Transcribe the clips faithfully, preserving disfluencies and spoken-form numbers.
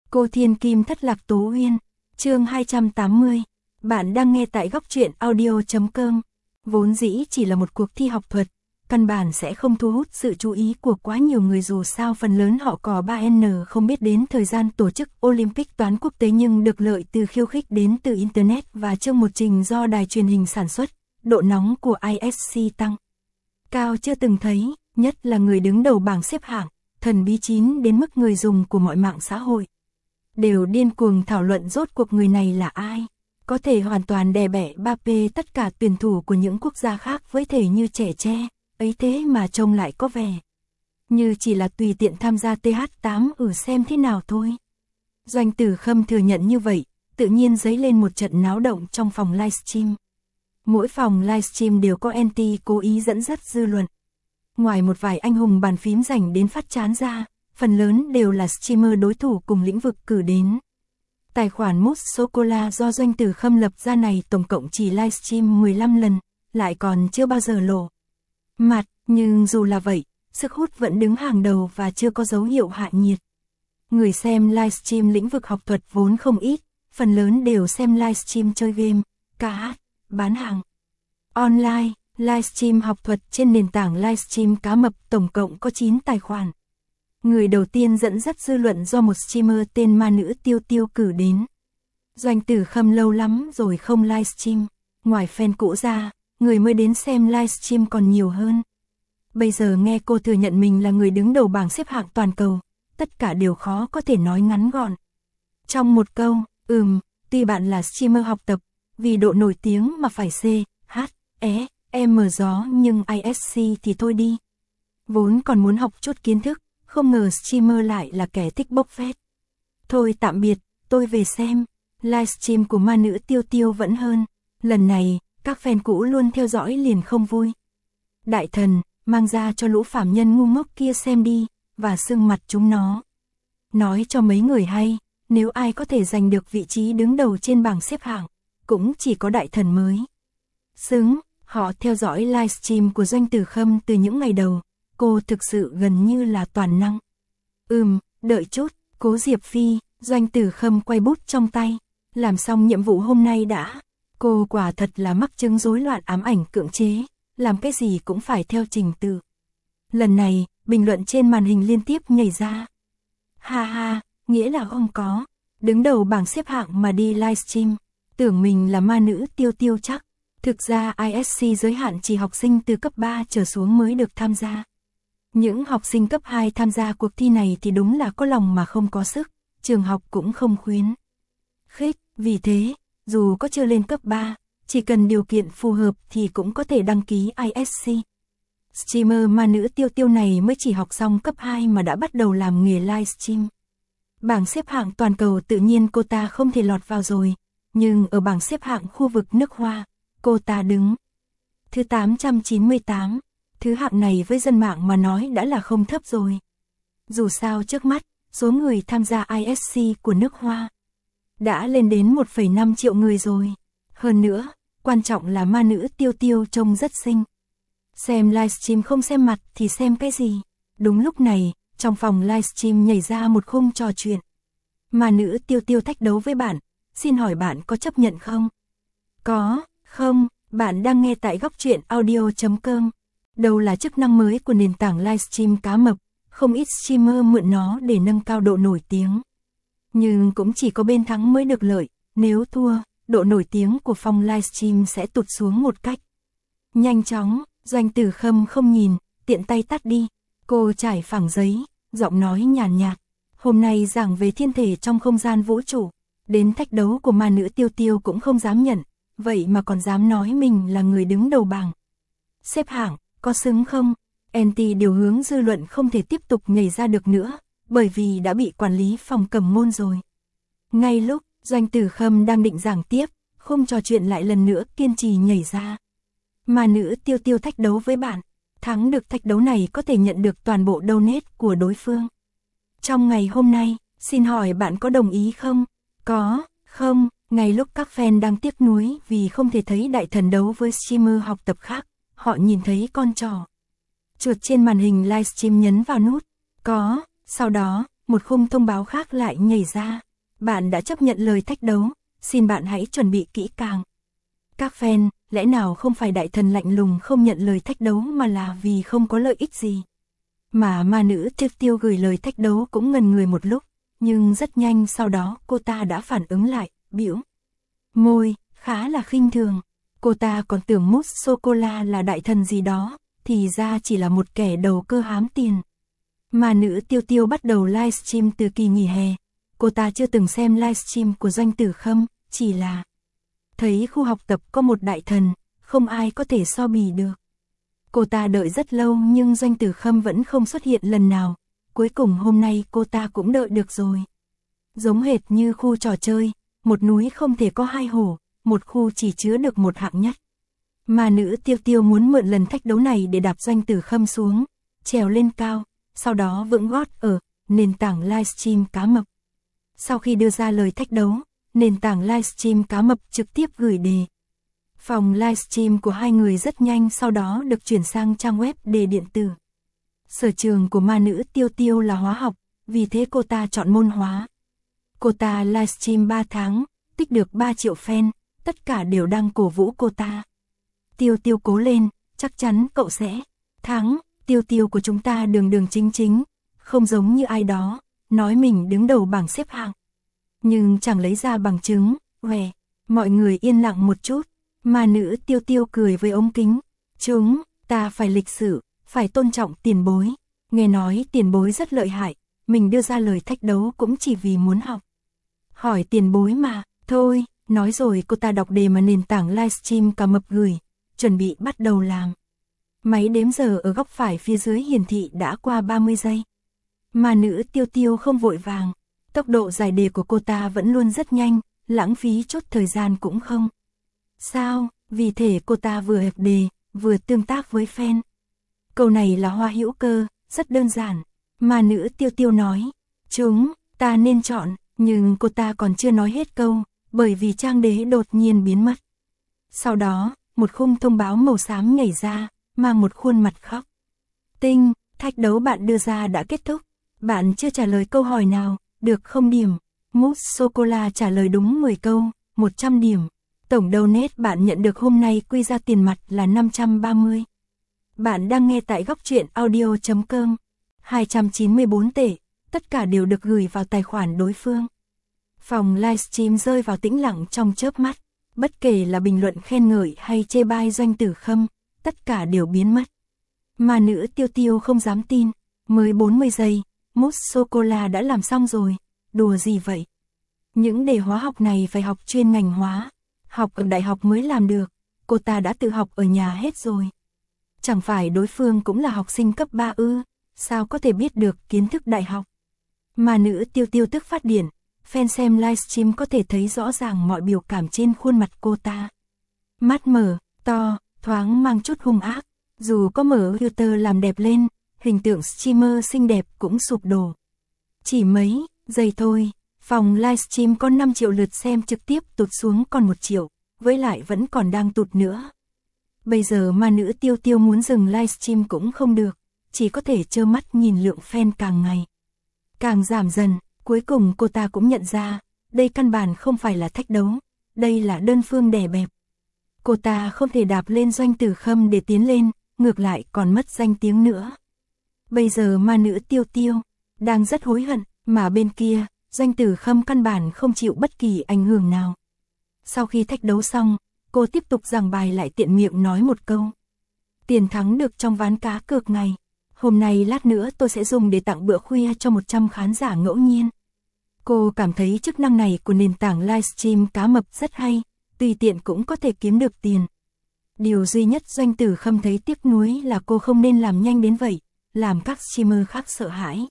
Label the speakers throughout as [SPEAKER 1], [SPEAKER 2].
[SPEAKER 1] Cô Thiên Kim thất lạc Tố Uyên, chương hai trăm tám mươi. Bạn đang nghe tại góc truyện audio chấm com. Vốn dĩ chỉ là một cuộc thi học thuật, căn bản sẽ không thu hút sự chú ý của quá nhiều người, dù sao phần lớn họ có ba N không biết đến thời gian tổ chức Olympic toán quốc tế, nhưng được lợi từ khiêu khích đến từ Internet và chương một trình do đài truyền hình sản xuất, độ nóng của i ét xê tăng cao chưa từng thấy, nhất là người đứng đầu bảng xếp hạng, thần bí chín đến mức người dùng của mọi mạng xã hội đều điên cuồng thảo luận rốt cuộc người này là ai, có thể hoàn toàn đè bẻ Mbappé tất cả tuyển thủ của những quốc gia khác với thể như trẻ tre, ấy thế mà trông lại có vẻ như chỉ là tùy tiện tham gia T H tám ở xem thế nào thôi. Doanh Tử Khâm thừa nhận như vậy, tự nhiên dấy lên một trận náo động trong phòng livestream. Mỗi phòng livestream đều có anti cố ý dẫn dắt dư luận. Ngoài một vài anh hùng bàn phím dành đến phát chán ra, phần lớn đều là streamer đối thủ cùng lĩnh vực cử đến. Tài khoản Mousse Sô-cô-la do Doanh Tử Khâm lập ra này tổng cộng chỉ livestream mười lăm lần, lại còn chưa bao giờ lộ mặt, nhưng dù là vậy, sức hút vẫn đứng hàng đầu và chưa có dấu hiệu hạ nhiệt. Người xem livestream lĩnh vực học thuật vốn không ít, phần lớn đều xem livestream chơi game, ca hát, bán hàng online. Livestream học thuật trên nền tảng livestream cá mập tổng cộng có chín tài khoản. Người đầu tiên dẫn dắt dư luận do một streamer tên Ma Nữ Tiêu Tiêu cử đến. Doanh Tử Khâm lâu lắm rồi không livestream, ngoài fan cũ ra, người mới đến xem livestream còn nhiều hơn. Bây giờ nghe cô thừa nhận mình là người đứng đầu bảng xếp hạng toàn cầu, tất cả đều khó có thể nói ngắn gọn trong một câu. Ừm, tuy bạn là streamer học tập, vì độ nổi tiếng mà phải C, H, E, M gió, nhưng i ét xê thì thôi đi. Vốn còn muốn học chút kiến thức, không ngờ streamer lại là kẻ thích bốc phét. Thôi tạm biệt, tôi về xem. Livestream của Ma Nữ Tiêu Tiêu vẫn hơn. Lần này, các fan cũ luôn theo dõi liền không vui. Đại thần, mang ra cho lũ phạm nhân ngu ngốc kia xem đi, và sưng mặt chúng nó. Nói cho mấy người hay, nếu ai có thể giành được vị trí đứng đầu trên bảng xếp hạng, cũng chỉ có đại thần mới xứng. Họ theo dõi livestream của Doanh Tử Khâm từ những ngày đầu, cô thực sự gần như là toàn năng. Ừm, đợi chút, Cố Diệp Phi, Doanh Tử Khâm quay bút trong tay, làm xong nhiệm vụ hôm nay đã. Cô quả thật là mắc chứng rối loạn ám ảnh cưỡng chế, làm cái gì cũng phải theo trình tự. Lần này, bình luận trên màn hình liên tiếp nhảy ra. Ha ha, nghĩa là không có, đứng đầu bảng xếp hạng mà đi livestream, tưởng mình là Ma Nữ Tiêu Tiêu chắc. Thực ra i ét xê giới hạn chỉ học sinh từ cấp ba trở xuống mới được tham gia. Những học sinh cấp hai tham gia cuộc thi này thì đúng là có lòng mà không có sức, trường học cũng không khuyến khích, vì thế, dù có chưa lên cấp ba, chỉ cần điều kiện phù hợp thì cũng có thể đăng ký i ét xê. Streamer Ma Nữ Tiêu Tiêu này mới chỉ học xong cấp hai mà đã bắt đầu làm nghề livestream. Bảng xếp hạng toàn cầu tự nhiên cô ta không thể lọt vào rồi, nhưng ở bảng xếp hạng khu vực nước Hoa, cô ta đứng thứ tám trăm chín mươi tám, thứ hạng này với dân mạng mà nói đã là không thấp rồi. Dù sao trước mắt, số người tham gia i ét xê của nước Hoa đã lên đến một phẩy năm triệu người rồi. Hơn nữa, quan trọng là Ma Nữ Tiêu Tiêu trông rất xinh. Xem livestream không xem mặt thì xem cái gì. Đúng lúc này, trong phòng livestream nhảy ra một khung trò chuyện. Ma Nữ Tiêu Tiêu thách đấu với bạn, xin hỏi bạn có chấp nhận không? Có. Không, bạn đang nghe tại góc truyện audio chấm com. Đâu là chức năng mới của nền tảng livestream cá mập, không ít streamer mượn nó để nâng cao độ nổi tiếng. Nhưng cũng chỉ có bên thắng mới được lợi, nếu thua, độ nổi tiếng của phòng livestream sẽ tụt xuống một cách nhanh chóng. Doanh Tử Khâm không nhìn, tiện tay tắt đi. Cô trải phẳng giấy, giọng nói nhàn nhạt. Hôm nay giảng về thiên thể trong không gian vũ trụ, đến thách đấu của Ma Nữ Tiêu Tiêu cũng không dám nhận. Vậy mà còn dám nói mình là người đứng đầu bảng xếp hạng, có xứng không? Anti điều hướng dư luận không thể tiếp tục nhảy ra được nữa, bởi vì đã bị quản lý phòng cầm môn rồi. Ngay lúc Doanh Tử Khâm đang định giảng tiếp, không trò chuyện lại lần nữa kiên trì nhảy ra. Ma Nữ Tiêu Tiêu thách đấu với bạn, thắng được thách đấu này có thể nhận được toàn bộ donate của đối phương. Trong ngày hôm nay, xin hỏi bạn có đồng ý không? Có, không? Ngay lúc các fan đang tiếc nuối vì không thể thấy đại thần đấu với streamer học tập khác, họ nhìn thấy con trỏ chuột trên màn hình livestream nhấn vào nút có, sau đó, một khung thông báo khác lại nhảy ra. Bạn đã chấp nhận lời thách đấu, xin bạn hãy chuẩn bị kỹ càng. Các fan, lẽ nào không phải đại thần lạnh lùng không nhận lời thách đấu mà là vì không có lợi ích gì? Mà ma nữ Tiêu Tiêu gửi lời thách đấu cũng ngần người một lúc, nhưng rất nhanh sau đó cô ta đã phản ứng lại, bĩu môi, khá là khinh thường. Cô ta còn tưởng Mousse Sô-cô-la là đại thần gì đó, thì ra chỉ là một kẻ đầu cơ hám tiền. Ma nữ Tiêu Tiêu bắt đầu livestream từ kỳ nghỉ hè. Cô ta chưa từng xem livestream của Doanh Tử Khâm, chỉ là thấy khu học tập có một đại thần, không ai có thể so bì được. Cô ta đợi rất lâu nhưng Doanh Tử Khâm vẫn không xuất hiện lần nào. Cuối cùng hôm nay cô ta cũng đợi được rồi. Giống hệt như khu trò chơi, một núi không thể có hai hổ, một khu chỉ chứa được một hạng nhất. Ma nữ Tiêu Tiêu muốn mượn lần thách đấu này để đạp Doanh Tử Khâm xuống, trèo lên cao, sau đó vững gót ở nền tảng livestream cá mập. Sau khi đưa ra lời thách đấu, nền tảng livestream cá mập trực tiếp gửi đề. Phòng livestream của hai người rất nhanh sau đó được chuyển sang trang web đề điện tử. Sở trường của ma nữ Tiêu Tiêu là hóa học, vì thế cô ta chọn môn hóa. Cô ta livestream ba tháng, tích được ba triệu fan, tất cả đều đang cổ vũ cô ta. Tiêu Tiêu cố lên, chắc chắn cậu sẽ thắng. Tiêu Tiêu của chúng ta đường đường chính chính, không giống như ai đó, nói mình đứng đầu bảng xếp hạng. Nhưng chẳng lấy ra bằng chứng, hòe, mọi người yên lặng một chút. Ma nữ Tiêu Tiêu cười với ống kính. Chúng ta phải lịch sự, phải tôn trọng tiền bối. Nghe nói tiền bối rất lợi hại, mình đưa ra lời thách đấu cũng chỉ vì muốn học. Hỏi tiền bối mà, thôi, nói rồi cô ta đọc đề mà nền tảng livestream cá mập gửi, chuẩn bị bắt đầu làm. Máy đếm giờ ở góc phải phía dưới hiển thị đã qua ba mươi giây. Ma nữ Tiêu Tiêu không vội vàng, tốc độ giải đề của cô ta vẫn luôn rất nhanh, lãng phí chút thời gian cũng không. Sao? Vì thế cô ta vừa hẹp đề, vừa tương tác với fan. Câu này là hoa hữu cơ, rất đơn giản. Ma nữ Tiêu Tiêu nói, chúng ta nên chọn, nhưng cô ta còn chưa nói hết câu, bởi vì trang đế đột nhiên biến mất. Sau đó, một khung thông báo màu xám nhảy ra, mang một khuôn mặt khóc. Tinh, thách đấu bạn đưa ra đã kết thúc. Bạn chưa trả lời câu hỏi nào, được không điểm. Mousse Sô-cô-la trả lời đúng mười câu, một trăm điểm. Tổng donate bạn nhận được hôm nay quy ra tiền mặt là năm trăm ba mươi. Bạn đang nghe tại góc truyện audio chấm com. hai trăm chín mươi bốn tệ, tất cả đều được gửi vào tài khoản đối phương. Phòng livestream rơi vào tĩnh lặng trong chớp mắt. Bất kể là bình luận khen ngợi hay chê bai Doanh Tử Khâm, tất cả đều biến mất. Ma nữ Tiêu Tiêu không dám tin, mới bốn mươi giây, Mousse Sô-cô-la đã làm xong rồi, đùa gì vậy? Những đề hóa học này phải học chuyên ngành hóa, học ở đại học mới làm được, cô ta đã tự học ở nhà hết rồi. Chẳng phải đối phương cũng là học sinh cấp ba ư, sao có thể biết được kiến thức đại học? Ma nữ Tiêu Tiêu tức phát điên, fan xem livestream có thể thấy rõ ràng mọi biểu cảm trên khuôn mặt cô ta. Mắt mở, to, thoáng mang chút hung ác, dù có mở filter làm đẹp lên, hình tượng streamer xinh đẹp cũng sụp đổ. Chỉ mấy giây thôi, phòng livestream có năm triệu lượt xem trực tiếp tụt xuống còn một triệu, với lại vẫn còn đang tụt nữa. Bây giờ ma nữ Tiêu Tiêu muốn dừng livestream cũng không được, chỉ có thể trơ mắt nhìn lượng fan càng ngày càng giảm dần. Cuối cùng cô ta cũng nhận ra, đây căn bản không phải là thách đấu, đây là đơn phương đè bẹp. Cô ta không thể đạp lên Doanh Tử Khâm để tiến lên, ngược lại còn mất danh tiếng nữa. Bây giờ ma nữ Tiêu Tiêu đang rất hối hận, mà bên kia, Doanh Tử Khâm căn bản không chịu bất kỳ ảnh hưởng nào. Sau khi thách đấu xong, cô tiếp tục giảng bài lại tiện miệng nói một câu. Tiền thắng được trong ván cá cược ngày. Hôm nay lát nữa tôi sẽ dùng để tặng bữa khuya cho một trăm khán giả ngẫu nhiên. Cô cảm thấy chức năng này của nền tảng livestream cá mập rất hay, tùy tiện cũng có thể kiếm được tiền. Điều duy nhất Doanh Tử Khâm thấy tiếc nuối là cô không nên làm nhanh đến vậy, làm các streamer khác sợ hãi.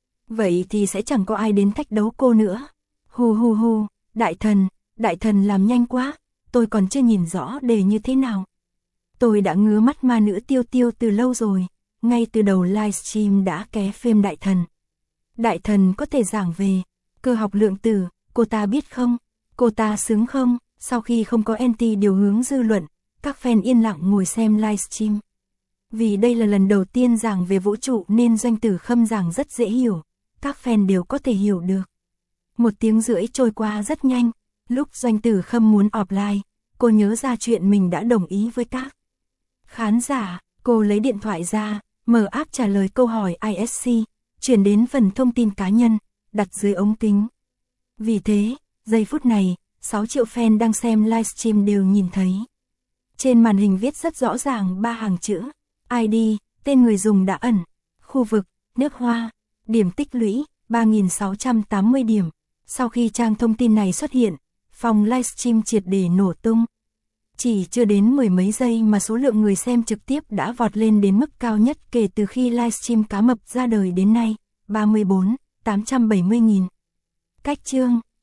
[SPEAKER 1] Vậy thì sẽ chẳng có ai đến thách đấu cô nữa. Hu hu hu, đại thần, đại thần làm nhanh quá, tôi còn chưa nhìn rõ đề như thế nào. Tôi đã ngứa mắt ma nữ Tiêu Tiêu từ lâu rồi, ngay từ đầu livestream đã ké phêm đại thần. Đại thần có thể giảng về cơ học lượng tử, cô ta biết không? Cô ta sướng không? Sau khi không có anti điều hướng dư luận, các fan yên lặng ngồi xem livestream. Vì đây là lần đầu tiên giảng về vũ trụ nên Doanh Tử Khâm giảng rất dễ hiểu, các fan đều có thể hiểu được. Một tiếng rưỡi trôi qua rất nhanh, lúc Doanh Tử Khâm muốn offline, cô nhớ ra chuyện mình đã đồng ý với các khán giả, cô lấy điện thoại ra, mở app trả lời câu hỏi i ét xê, chuyển đến phần thông tin cá nhân, đặt dưới ống kính. Vì thế, giây phút này, sáu triệu fan đang xem livestream đều nhìn thấy. Trên màn hình viết rất rõ ràng ba hàng chữ, i đê, tên người dùng đã ẩn, khu vực, nước Hoa, điểm tích lũy, ba nghìn sáu trăm tám mươi điểm. Sau khi trang thông tin này xuất hiện, phòng livestream triệt để nổ tung. Chỉ chưa đến mười mấy giây mà số lượng người xem trực tiếp đã vọt lên đến mức cao nhất kể từ khi livestream cá mập ra đời đến nay, ba mươi bốn, tám trăm bảy mươi nghìn. Cách chương